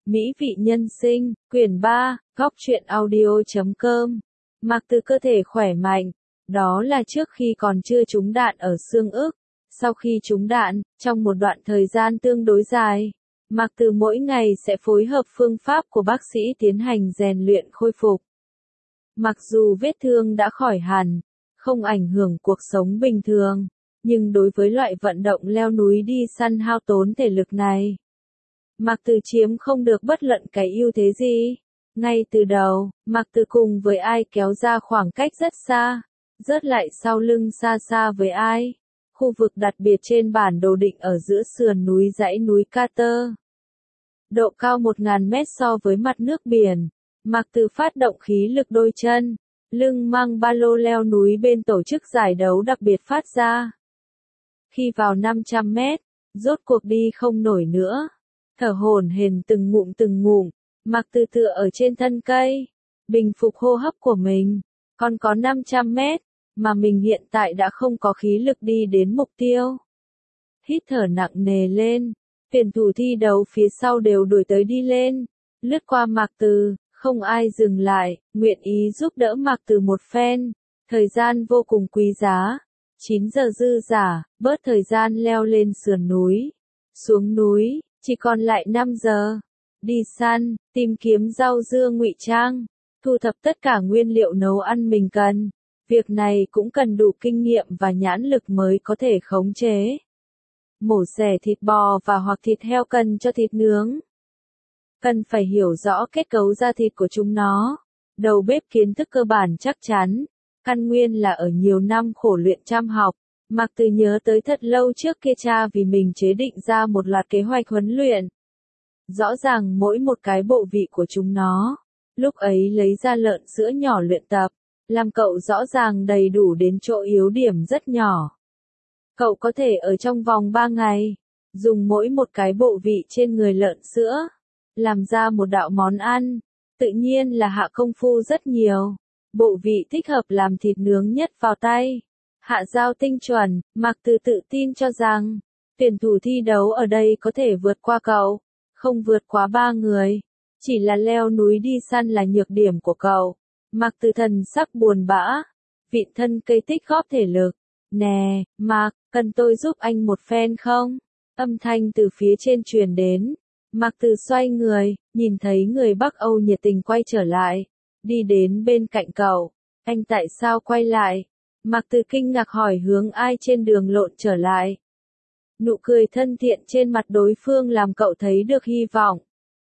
Mỹ vị nhân sinh, quyển 3, góc truyện audio.com. Mặc từ cơ thể khỏe mạnh, đó là trước khi còn chưa trúng đạn ở xương ức. Sau khi trúng đạn, trong một đoạn thời gian tương đối dài, Mặc từ mỗi ngày sẽ phối hợp phương pháp của bác sĩ tiến hành rèn luyện khôi phục. Mặc dù vết thương đã khỏi hẳn, không ảnh hưởng cuộc sống bình thường, nhưng đối với loại vận động leo núi đi săn hao tốn thể lực này, Mặc từ chiếm không được bất luận cái ưu thế gì. Ngay từ đầu, Mặc từ cùng với ai kéo ra khoảng cách rất xa, rớt lại sau lưng xa xa với ai. Khu vực đặc biệt trên bản đồ định ở giữa sườn núi dãy núi Carter. Độ cao 1.000 mét so với mặt nước biển. Mặc từ phát động khí lực đôi chân, lưng mang ba lô leo núi bên tổ chức giải đấu đặc biệt phát ra. Khi vào 500 mét, rốt cuộc đi không nổi nữa. Thở hổn hển từng ngụm, Mặc từ tựa ở trên thân cây, bình phục hô hấp của mình. Còn có 500 mét, mà mình hiện tại đã không có khí lực đi đến mục tiêu. Hít thở nặng nề lên, tuyển thủ thi đấu phía sau đều đuổi tới đi lên, lướt qua Mặc từ, không ai dừng lại, nguyện ý giúp đỡ Mặc từ một phen. Thời gian vô cùng quý giá, 9 giờ dư dả, bớt thời gian leo lên sườn núi, xuống núi. Chỉ còn lại 5 giờ. Đi săn, tìm kiếm rau dưa ngụy trang, thu thập tất cả nguyên liệu nấu ăn mình cần. Việc này cũng cần đủ kinh nghiệm và nhãn lực mới có thể khống chế. Mổ xẻ thịt bò và hoặc thịt heo cần cho thịt nướng. Cần phải hiểu rõ kết cấu da thịt của chúng nó. Đầu bếp kiến thức cơ bản chắc chắn. Căn nguyên là ở nhiều năm khổ luyện chăm học. Mặc từ nhớ tới thật lâu trước kia cha vì mình chế định ra một loạt kế hoạch huấn luyện. Rõ ràng mỗi một cái bộ vị của chúng nó. Lúc ấy lấy ra lợn sữa nhỏ luyện tập. Làm cậu rõ ràng đầy đủ đến chỗ yếu điểm rất nhỏ. Cậu có thể ở trong vòng 3 ngày. Dùng mỗi một cái bộ vị trên người lợn sữa. Làm ra một đạo món ăn. Tự nhiên là hạ công phu rất nhiều. Bộ vị thích hợp làm thịt nướng nhất vào tay. Hạ giao tinh chuẩn, Mặc từ tự tin cho rằng, tuyển thủ thi đấu ở đây có thể vượt qua cậu, không vượt quá 3 người. Chỉ là leo núi đi săn là nhược điểm của cậu. Mặc từ thần sắc buồn bã, vịn thân cây tích góp thể lực. Nè, Mặc, cần tôi giúp anh một phen không? Âm thanh từ phía trên truyền đến. Mặc từ xoay người, nhìn thấy người Bắc Âu nhiệt tình quay trở lại, đi đến bên cạnh cậu. Anh tại sao quay lại? Mặc từ kinh ngạc hỏi hướng ai trên đường lộn trở lại. Nụ cười thân thiện trên mặt đối phương làm cậu thấy được hy vọng.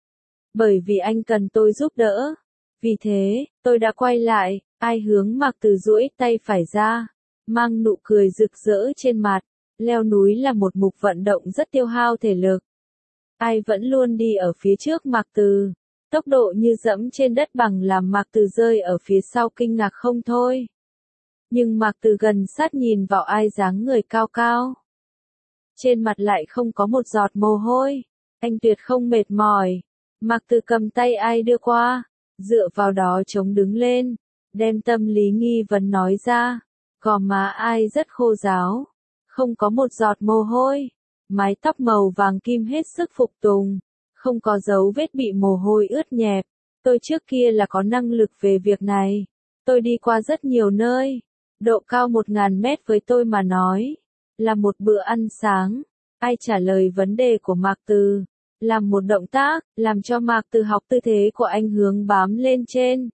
Bởi vì anh cần tôi giúp đỡ. Vì thế, tôi đã quay lại. Ai hướng Mặc từ duỗi tay phải ra, mang nụ cười rực rỡ trên mặt. Leo núi là một mục vận động rất tiêu hao thể lực. Ai vẫn luôn đi ở phía trước Mặc từ. Tốc độ như dẫm trên đất bằng làm Mặc từ rơi ở phía sau kinh ngạc không thôi. Nhưng Mặc từ gần sát nhìn vào ai dáng người cao cao. Trên mặt lại không có một giọt mồ hôi. Anh tuyệt không mệt mỏi. Mặc từ cầm tay ai đưa qua. Dựa vào đó chống đứng lên. Đem tâm lý nghi vấn nói ra. Gò má ai rất khô ráo. Không có một giọt mồ hôi. Mái tóc màu vàng kim hết sức phục tùng. Không có dấu vết bị mồ hôi ướt nhẹp. Tôi trước kia là có năng lực về việc này. Tôi đi qua rất nhiều nơi. Độ cao 1.000 mét với tôi mà nói, là một bữa ăn sáng. Ai trả lời vấn đề của Mặc từ, làm một động tác, làm cho Mặc từ học tư thế của anh hướng bám lên trên.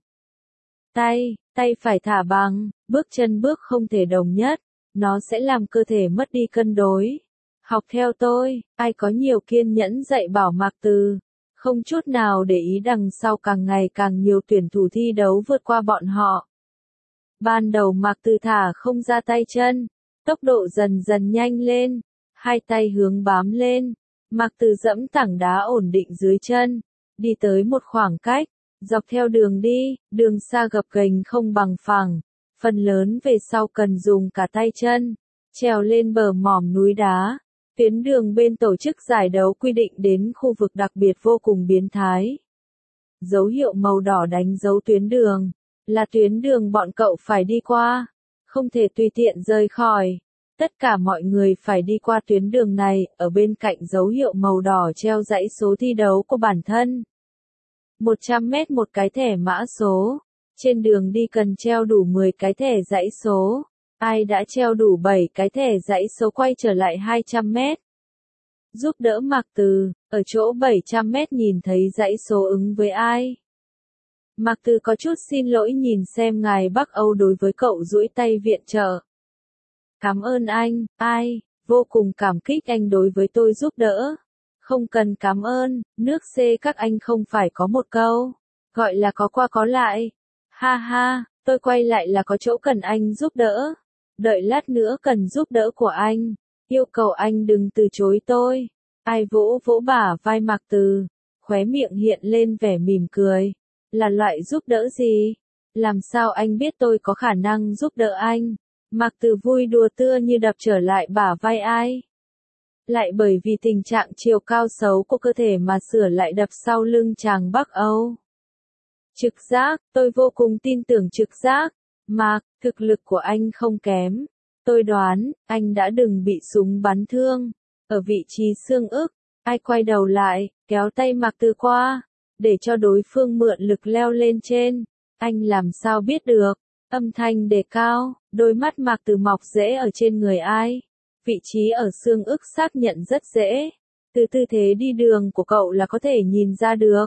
Tay phải thả bằng, bước chân bước không thể đồng nhất, nó sẽ làm cơ thể mất đi cân đối. Học theo tôi, ai có nhiều kiên nhẫn dạy bảo Mặc từ, không chút nào để ý đằng sau càng ngày càng nhiều tuyển thủ thi đấu vượt qua bọn họ. Ban đầu Mặc từ thả không ra tay chân, tốc độ dần dần nhanh lên, hai tay hướng bám lên, Mặc từ dẫm tảng đá ổn định dưới chân, đi tới một khoảng cách, dọc theo đường đi, đường xa gập ghềnh không bằng phẳng, phần lớn về sau cần dùng cả tay chân, trèo lên bờ mỏm núi đá. Tuyến đường bên tổ chức giải đấu quy định đến khu vực đặc biệt vô cùng biến thái. Dấu hiệu màu đỏ đánh dấu tuyến đường. Là tuyến đường bọn cậu phải đi qua, không thể tùy tiện rời khỏi. Tất cả mọi người phải đi qua tuyến đường này, ở bên cạnh dấu hiệu màu đỏ treo dãy số thi đấu của bản thân. 100 mét một cái thẻ mã số. Trên đường đi cần treo đủ 10 cái thẻ dãy số. Ai đã treo đủ 7 cái thẻ dãy số quay trở lại 200 mét. Giúp đỡ Mạc Từ, ở chỗ 700 mét nhìn thấy dãy số ứng với ai. Mạc Từ có chút xin lỗi nhìn xem ngài Bắc Âu đối với cậu duỗi tay viện trợ. Cảm ơn anh, ai, vô cùng cảm kích anh đối với tôi giúp đỡ. Không cần cảm ơn, nước C các anh không phải có một câu, gọi là có qua có lại. Ha ha, tôi quay lại là có chỗ cần anh giúp đỡ. Đợi lát nữa cần giúp đỡ của anh. Yêu cầu anh đừng từ chối tôi. Ai vỗ vỗ bả vai Mạc Từ, khóe miệng hiện lên vẻ mỉm cười. Là loại giúp đỡ gì? Làm sao anh biết tôi có khả năng giúp đỡ anh? Mạc Từ vui đùa tưa như đập trở lại bả vai ai. Lại bởi vì tình trạng chiều cao xấu của cơ thể mà sửa lại đập sau lưng chàng Bắc Âu. Trực giác, tôi vô cùng tin tưởng trực giác. Mạc, thực lực của anh không kém. Tôi đoán, anh đã đừng bị súng bắn thương. Ở vị trí xương ức, ai quay đầu lại, kéo tay Mạc Từ qua, để cho đối phương mượn lực leo lên trên. Anh làm sao biết được? Âm thanh đề cao, đôi mắt Mạc Từ mọc rễ ở trên người ai. Vị trí ở xương ức xác nhận rất dễ. Từ tư thế đi đường của cậu là có thể nhìn ra được.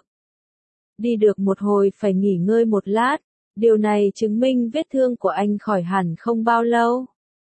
Đi được một hồi phải nghỉ ngơi một lát. Điều này chứng minh vết thương của anh khỏi hẳn không bao lâu.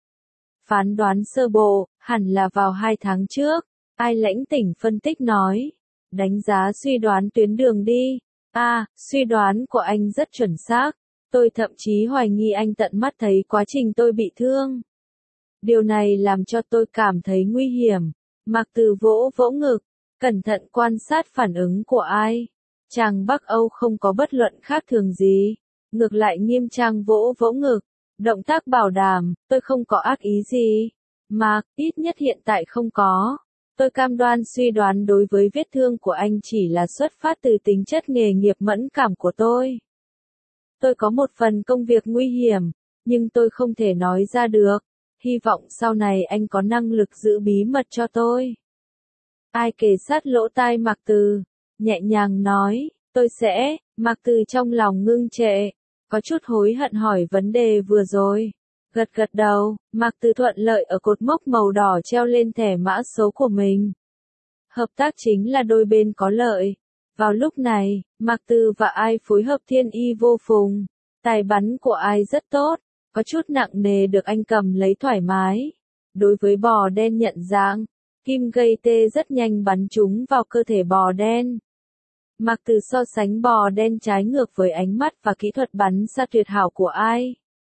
Phán đoán sơ bộ, hẳn là vào 2 tháng trước. Ai lãnh tỉnh phân tích nói. Đánh giá suy đoán tuyến đường đi. Suy đoán của anh rất chuẩn xác. Tôi thậm chí hoài nghi anh tận mắt thấy quá trình tôi bị thương. Điều này làm cho tôi cảm thấy nguy hiểm. Mạc Từ vỗ vỗ ngực, cẩn thận quan sát phản ứng của ai. Chàng Bắc Âu không có bất luận khác thường gì. Ngược lại nghiêm trang vỗ vỗ ngực. Động tác bảo đảm, tôi không có ác ý gì. Mạc, ít nhất hiện tại không có. Tôi cam đoan suy đoán đối với vết thương của anh chỉ là xuất phát từ tính chất nghề nghiệp mẫn cảm của tôi. Tôi có một phần công việc nguy hiểm, nhưng tôi không thể nói ra được. Hy vọng sau này anh có năng lực giữ bí mật cho tôi. Ai kề sát lỗ tai Mạc Từ, nhẹ nhàng nói, tôi sẽ. Mạc Từ trong lòng ngưng trệ, có chút hối hận hỏi vấn đề vừa rồi. Gật gật đầu, Mạc Từ thuận lợi ở cột mốc màu đỏ treo lên thẻ mã số của mình. Hợp tác chính là đôi bên có lợi. Vào lúc này, Mạc Từ và ai phối hợp thiên y vô phùng. Tài bắn của ai rất tốt, có chút nặng nề được anh cầm lấy thoải mái. Đối với bò đen nhận dạng, kim gây tê rất nhanh bắn trúng vào cơ thể bò đen. Mạc Từ so sánh bò đen trái ngược với ánh mắt và kỹ thuật bắn xa tuyệt hảo của ai.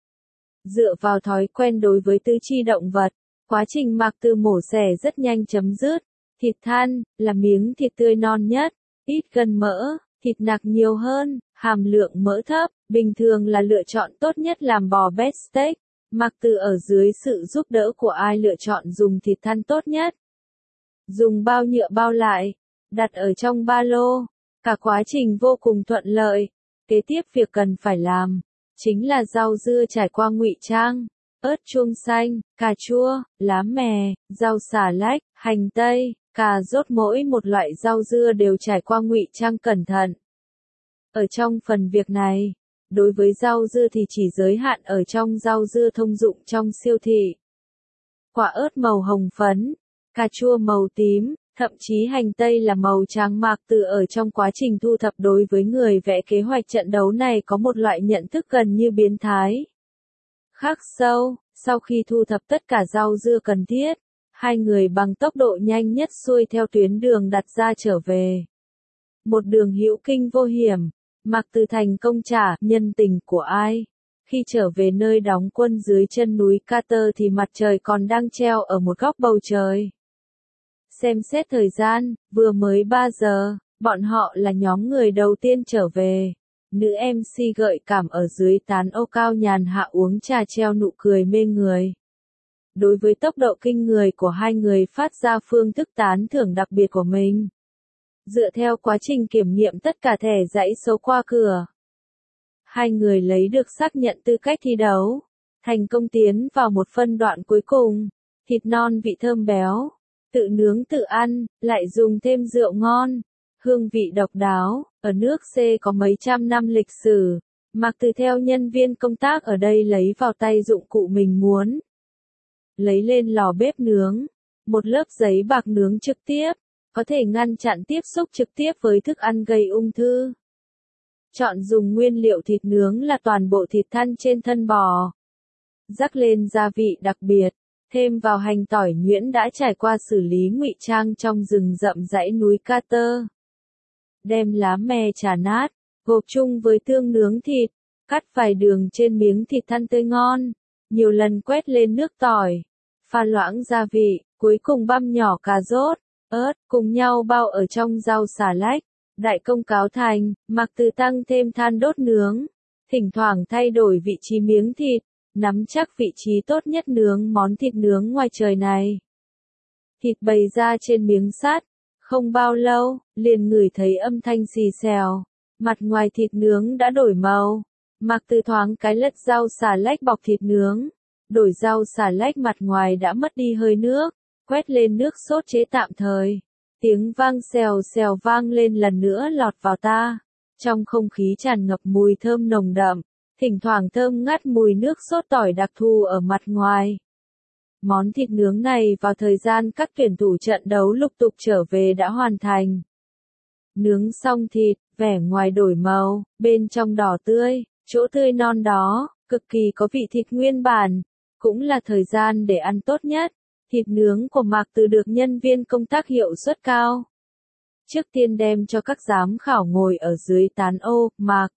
Dựa vào thói quen đối với tứ chi động vật, quá trình Mạc Từ mổ xẻ rất nhanh chấm dứt. Thịt than là miếng thịt tươi non nhất, ít gần mỡ, thịt nạc nhiều hơn, hàm lượng mỡ thấp, bình thường là lựa chọn tốt nhất làm bò best steak. Mạc Từ ở dưới sự giúp đỡ của ai lựa chọn dùng thịt than tốt nhất. Dùng bao nhựa bao lại, đặt ở trong ba lô. Cả quá trình vô cùng thuận lợi. Kế tiếp việc cần phải làm chính là rau dưa trải qua ngụy trang, ớt chuông xanh, cà chua, lá mè, rau xà lách, hành tây, cà rốt, mỗi một loại rau dưa đều trải qua ngụy trang cẩn thận. Ở trong phần việc này, đối với rau dưa thì chỉ giới hạn ở trong rau dưa thông dụng trong siêu thị. Quả ớt màu hồng phấn, cà chua màu tím, thậm chí hành tây là màu trắng. Mạc Từ ở trong quá trình thu thập đối với người vẽ kế hoạch trận đấu này có một loại nhận thức gần như biến thái. Khắc sâu, sau khi thu thập tất cả rau dưa cần thiết, hai người bằng tốc độ nhanh nhất xuôi theo tuyến đường đặt ra trở về. Một đường hữu kinh vô hiểm, Mạc Từ thành công trả nhân tình của ai. Khi trở về nơi đóng quân dưới chân núi Carter thì mặt trời còn đang treo ở một góc bầu trời. Xem xét thời gian, vừa mới 3 giờ, bọn họ là nhóm người đầu tiên trở về. Nữ MC gợi cảm ở dưới tán ô cao nhàn hạ uống trà treo nụ cười mê người. Đối với tốc độ kinh người của hai người phát ra phương thức tán thưởng đặc biệt của mình. Dựa theo quá trình kiểm nghiệm tất cả thẻ dãy số qua cửa, hai người lấy được xác nhận tư cách thi đấu, thành công tiến vào một phân đoạn cuối cùng. Thịt non vị thơm béo, tự nướng tự ăn, lại dùng thêm rượu ngon, hương vị độc đáo. Ở nước C có mấy trăm năm lịch sử, Mạc Từ theo nhân viên công tác ở đây lấy vào tay dụng cụ mình muốn. Lấy lên lò bếp nướng, một lớp giấy bạc nướng trực tiếp, có thể ngăn chặn tiếp xúc trực tiếp với thức ăn gây ung thư. Chọn dùng nguyên liệu thịt nướng là toàn bộ thịt thăn trên thân bò. Rắc lên gia vị đặc biệt, thêm vào hành tỏi nhuyễn đã trải qua xử lý ngụy trang trong rừng rậm dãy núi Carter. Đem lá me chà nát, gộp chung với tương nướng thịt, cắt vài đường trên miếng thịt thăn tươi ngon, nhiều lần quét lên nước tỏi, pha loãng gia vị, cuối cùng băm nhỏ cà rốt, ớt, cùng nhau bao ở trong rau xà lách. Đại công cáo thành, Mạc Từ tăng thêm than đốt nướng, thỉnh thoảng thay đổi vị trí miếng thịt, nắm chắc vị trí tốt nhất nướng món thịt nướng ngoài trời này. Thịt bày ra trên miếng sắt, không bao lâu, liền ngửi thấy âm thanh xì xèo, mặt ngoài thịt nướng đã đổi màu. Mạc Từ thoáng cái lật rau xà lách bọc thịt nướng, đổi rau xà lách mặt ngoài đã mất đi hơi nước, quét lên nước sốt chế tạm thời. Tiếng vang xèo xèo vang lên lần nữa lọt vào ta. Trong không khí tràn ngập mùi thơm nồng đậm, thỉnh thoảng thơm ngát mùi nước sốt tỏi đặc thù ở mặt ngoài. Món thịt nướng này vào thời gian các tuyển thủ trận đấu lục tục trở về đã hoàn thành. Nướng xong thịt, vẻ ngoài đổi màu, bên trong đỏ tươi, chỗ tươi non đó, cực kỳ có vị thịt nguyên bản, cũng là thời gian để ăn tốt nhất. Thịt nướng của Mạc Từ được nhân viên công tác hiệu suất cao. Trước tiên đem cho các giám khảo ngồi ở dưới tán ô, Mạc.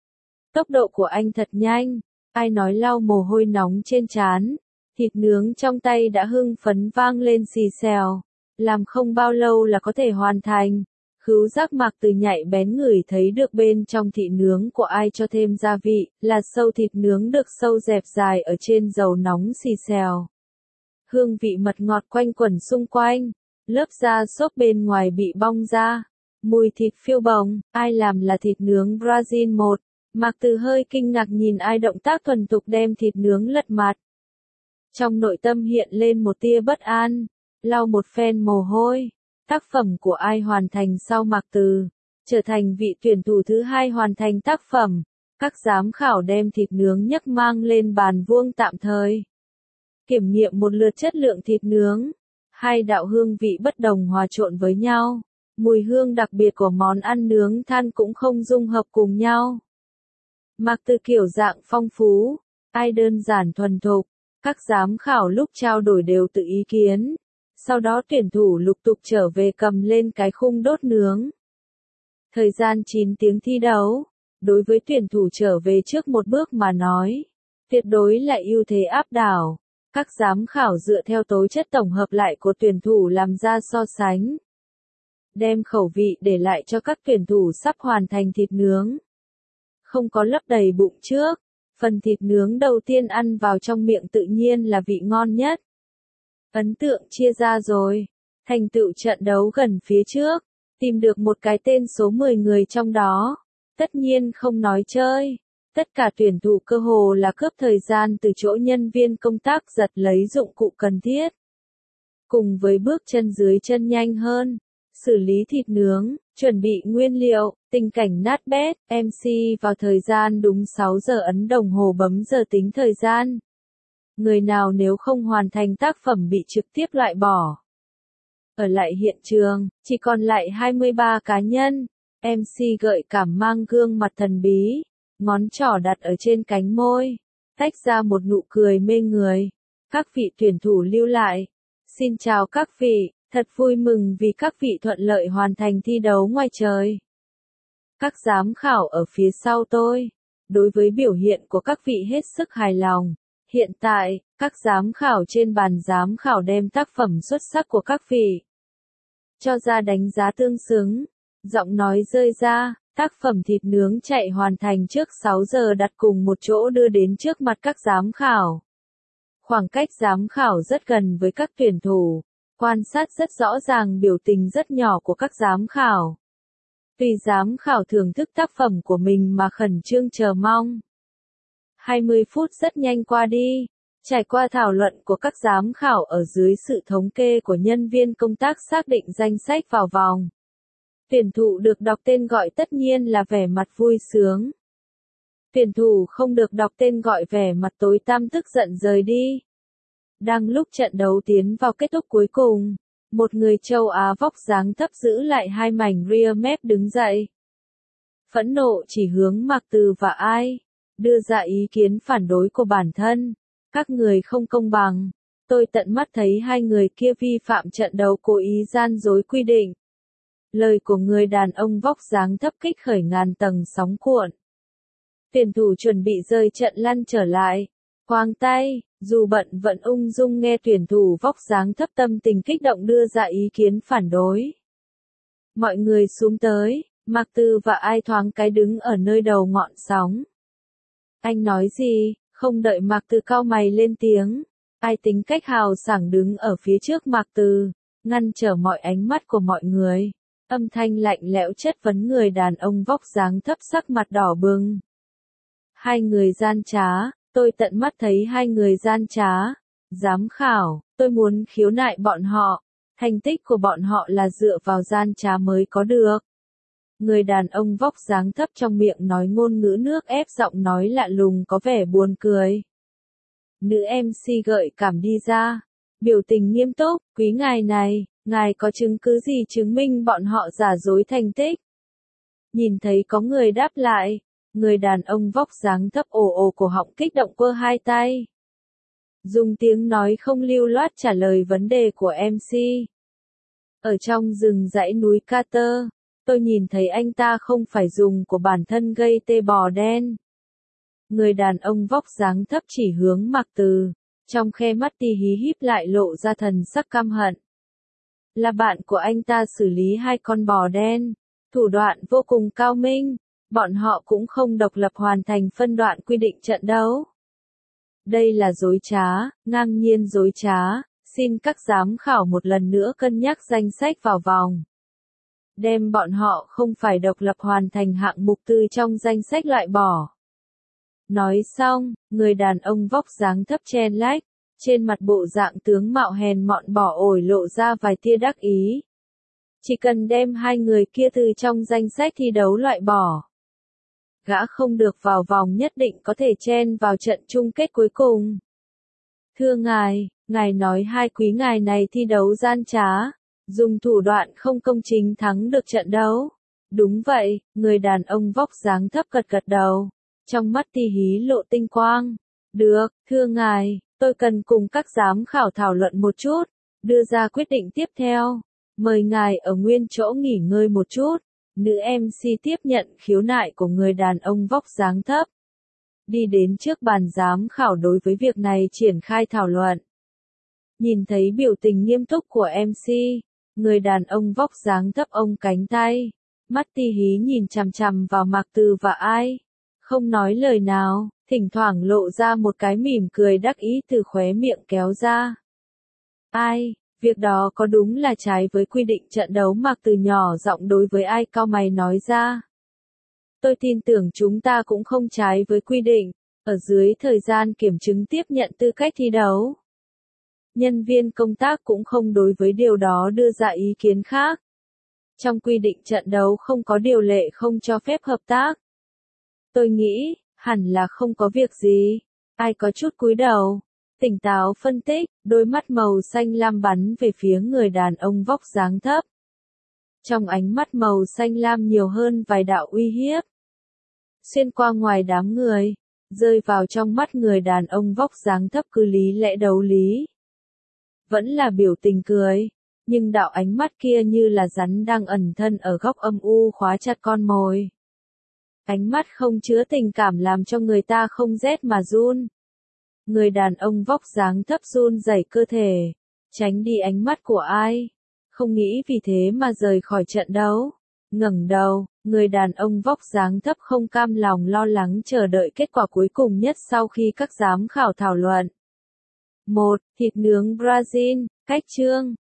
Tốc độ của anh thật nhanh, ai nói lau mồ hôi nóng trên trán. Thịt nướng trong tay đã hưng phấn vang lên xì xèo, làm không bao lâu là có thể hoàn thành. Khứu giác Mạc Từ nhạy bén ngửi thấy được bên trong thịt nướng của ai cho thêm gia vị, là sâu thịt nướng được sâu dẹp dài ở trên dầu nóng xì xèo. Hương vị mật ngọt quanh quẩn xung quanh, lớp da xốp bên ngoài bị bong ra, mùi thịt phiêu bồng, ai làm là thịt nướng Brazil 1. Mạc Từ hơi kinh ngạc nhìn ai động tác thuần thục đem thịt nướng lật mặt. Trong nội tâm hiện lên một tia bất an, lau một phen mồ hôi. Tác phẩm của ai hoàn thành sau Mạc Từ, trở thành vị tuyển thủ thứ hai hoàn thành tác phẩm. Các giám khảo đem thịt nướng nhấc mang lên bàn vuông tạm thời. Kiểm nghiệm một lượt chất lượng thịt nướng. Hai đạo hương vị bất đồng hòa trộn với nhau. Mùi hương đặc biệt của món ăn nướng than cũng không dung hợp cùng nhau. Mạc Từ kiểu dạng phong phú, ai đơn giản thuần thục. Các giám khảo lúc trao đổi đều tự ý kiến. Sau đó tuyển thủ lục tục trở về cầm lên cái khung đốt nướng. Thời gian 9 tiếng thi đấu, đối với tuyển thủ trở về trước một bước mà nói, tuyệt đối là ưu thế áp đảo. Các giám khảo dựa theo tố chất tổng hợp lại của tuyển thủ làm ra so sánh. Đem khẩu vị để lại cho các tuyển thủ sắp hoàn thành thịt nướng. Không có lấp đầy bụng trước, phần thịt nướng đầu tiên ăn vào trong miệng tự nhiên là vị ngon nhất. Ấn tượng chia ra rồi, thành tựu trận đấu gần phía trước, tìm được một cái tên số 10 người trong đó, tất nhiên không nói chơi. Tất cả tuyển thủ cơ hồ là cướp thời gian từ chỗ nhân viên công tác giật lấy dụng cụ cần thiết. Cùng với bước chân dưới chân nhanh hơn, xử lý thịt nướng, chuẩn bị nguyên liệu, tình cảnh nát bét, MC vào thời gian đúng 6 giờ ấn đồng hồ bấm giờ tính thời gian. Người nào nếu không hoàn thành tác phẩm bị trực tiếp loại bỏ. Ở lại hiện trường, chỉ còn lại 23 cá nhân. MC gợi cảm mang gương mặt thần bí, ngón trỏ đặt ở trên cánh môi, tách ra một nụ cười mê người. Các vị tuyển thủ lưu lại. Xin chào các vị, thật vui mừng vì các vị thuận lợi hoàn thành thi đấu ngoài trời. Các giám khảo ở phía sau tôi, đối với biểu hiện của các vị hết sức hài lòng. Hiện tại, các giám khảo trên bàn giám khảo đem tác phẩm xuất sắc của các vị cho ra đánh giá tương xứng. Giọng nói rơi ra, tác phẩm thịt nướng chạy hoàn thành trước 6 giờ đặt cùng một chỗ đưa đến trước mặt các giám khảo. Khoảng cách giám khảo rất gần với các tuyển thủ, quan sát rất rõ ràng biểu tình rất nhỏ của các giám khảo. Tùy giám khảo thưởng thức tác phẩm của mình mà khẩn trương chờ mong. 20 phút rất nhanh qua đi, trải qua thảo luận của các giám khảo ở dưới sự thống kê của nhân viên công tác xác định danh sách vào vòng. Tuyển thủ được đọc tên gọi tất nhiên là vẻ mặt vui sướng. Tuyển thủ không được đọc tên gọi vẻ mặt tối tăm tức giận rời đi. Đang lúc trận đấu tiến vào kết thúc cuối cùng, một người châu Á vóc dáng thấp giữ lại hai mảnh rear mép đứng dậy. Phẫn nộ chỉ hướng Mạc Từ và Ai, đưa ra ý kiến phản đối của bản thân. Các người không công bằng. Tôi tận mắt thấy hai người kia vi phạm trận đấu cố ý gian dối quy định. Lời của người đàn ông vóc dáng thấp kích khởi ngàn tầng sóng cuộn. Tuyển thủ chuẩn bị rời trận lăn trở lại. Khoang tay, dù bận vẫn ung dung nghe tuyển thủ vóc dáng thấp tâm tình kích động đưa ra ý kiến phản đối. Mọi người xuống tới, Mạc Từ và Ai thoáng cái đứng ở nơi đầu ngọn sóng. Anh nói gì? Không đợi Mạc Từ cau mày lên tiếng. Ai tính cách hào sảng đứng ở phía trước Mạc Từ, ngăn trở mọi ánh mắt của mọi người. Âm thanh lạnh lẽo chất vấn người đàn ông vóc dáng thấp sắc mặt đỏ bừng. Hai người gian trá, tôi tận mắt thấy hai người gian trá. Giám khảo, tôi muốn khiếu nại bọn họ. Thành tích của bọn họ là dựa vào gian trá mới có được. Người đàn ông vóc dáng thấp trong miệng nói ngôn ngữ nước ép giọng nói lạ lùng có vẻ buồn cười. Nữ MC gợi cảm đi ra. Biểu tình nghiêm túc, quý ngài này, ngài có chứng cứ gì chứng minh bọn họ giả dối thành tích? Nhìn thấy có người đáp lại. Người đàn ông vóc dáng thấp ồ ồ cổ họng kích động quơ hai tay. Dùng tiếng nói không lưu loát trả lời vấn đề của MC. Ở trong rừng dãy núi Carter, tôi nhìn thấy anh ta không phải dùng của bản thân gây tê bò đen. Người đàn ông vóc dáng thấp chỉ hướng Mạc Từ, trong khe mắt tí hí híp lại lộ ra thần sắc căm hận. Là bạn của anh ta xử lý hai con bò đen, thủ đoạn vô cùng cao minh, bọn họ cũng không độc lập hoàn thành phân đoạn quy định trận đấu. Đây là dối trá, ngang nhiên dối trá, xin các giám khảo một lần nữa cân nhắc danh sách vào vòng. Đem bọn họ không phải độc lập hoàn thành hạng mục từ trong danh sách loại bỏ. Nói xong, người đàn ông vóc dáng thấp chen lách, trên mặt bộ dạng tướng mạo hèn mọn bỏ ổi lộ ra vài tia đắc ý. Chỉ cần đem hai người kia từ trong danh sách thi đấu loại bỏ. Gã không được vào vòng nhất định có thể chen vào trận chung kết cuối cùng. Thưa ngài nói hai quý ngài này thi đấu gian trá, dùng thủ đoạn không công chính thắng được trận đấu. Đúng vậy, người đàn ông vóc dáng thấp gật gật đầu. Trong mắt tí hí lộ tinh quang. Được, thưa ngài, tôi cần cùng các giám khảo thảo luận một chút, đưa ra quyết định tiếp theo. Mời ngài ở nguyên chỗ nghỉ ngơi một chút. Nữ MC tiếp nhận khiếu nại của người đàn ông vóc dáng thấp. Đi đến trước bàn giám khảo đối với việc này triển khai thảo luận. Nhìn thấy biểu tình nghiêm túc của MC, người đàn ông vóc dáng thấp ông cánh tay. Mắt tí hí nhìn chằm chằm vào Mạc Từ và Ai. Không nói lời nào, thỉnh thoảng lộ ra một cái mỉm cười đắc ý từ khóe miệng kéo ra. Ai, việc đó có đúng là trái với quy định trận đấu? Mạc Từ nhỏ giọng đối với Ai cau mày nói ra. Tôi tin tưởng chúng ta cũng không trái với quy định, ở dưới thời gian kiểm chứng tiếp nhận tư cách thi đấu. Nhân viên công tác cũng không đối với điều đó đưa ra ý kiến khác. Trong quy định trận đấu không có điều lệ không cho phép hợp tác. Tôi nghĩ, hẳn là không có việc gì. Ai có chút cúi đầu, tỉnh táo phân tích, đôi mắt màu xanh lam bắn về phía người đàn ông vóc dáng thấp. Trong ánh mắt màu xanh lam nhiều hơn vài đạo uy hiếp. Xuyên qua ngoài đám người, rơi vào trong mắt người đàn ông vóc dáng thấp cứ lý lẽ đấu lý. Vẫn là biểu tình cười, nhưng đạo ánh mắt kia như là rắn đang ẩn thân ở góc âm u khóa chặt con mồi. Ánh mắt không chứa tình cảm làm cho người ta không rét mà run. Người đàn ông vóc dáng thấp run rẩy cơ thể, tránh đi ánh mắt của Ai. Không nghĩ vì thế mà rời khỏi trận đấu. Ngẩng đầu, người đàn ông vóc dáng thấp không cam lòng lo lắng chờ đợi kết quả cuối cùng nhất sau khi các giám khảo thảo luận. 1. Thịt nướng Brazil, cách chương.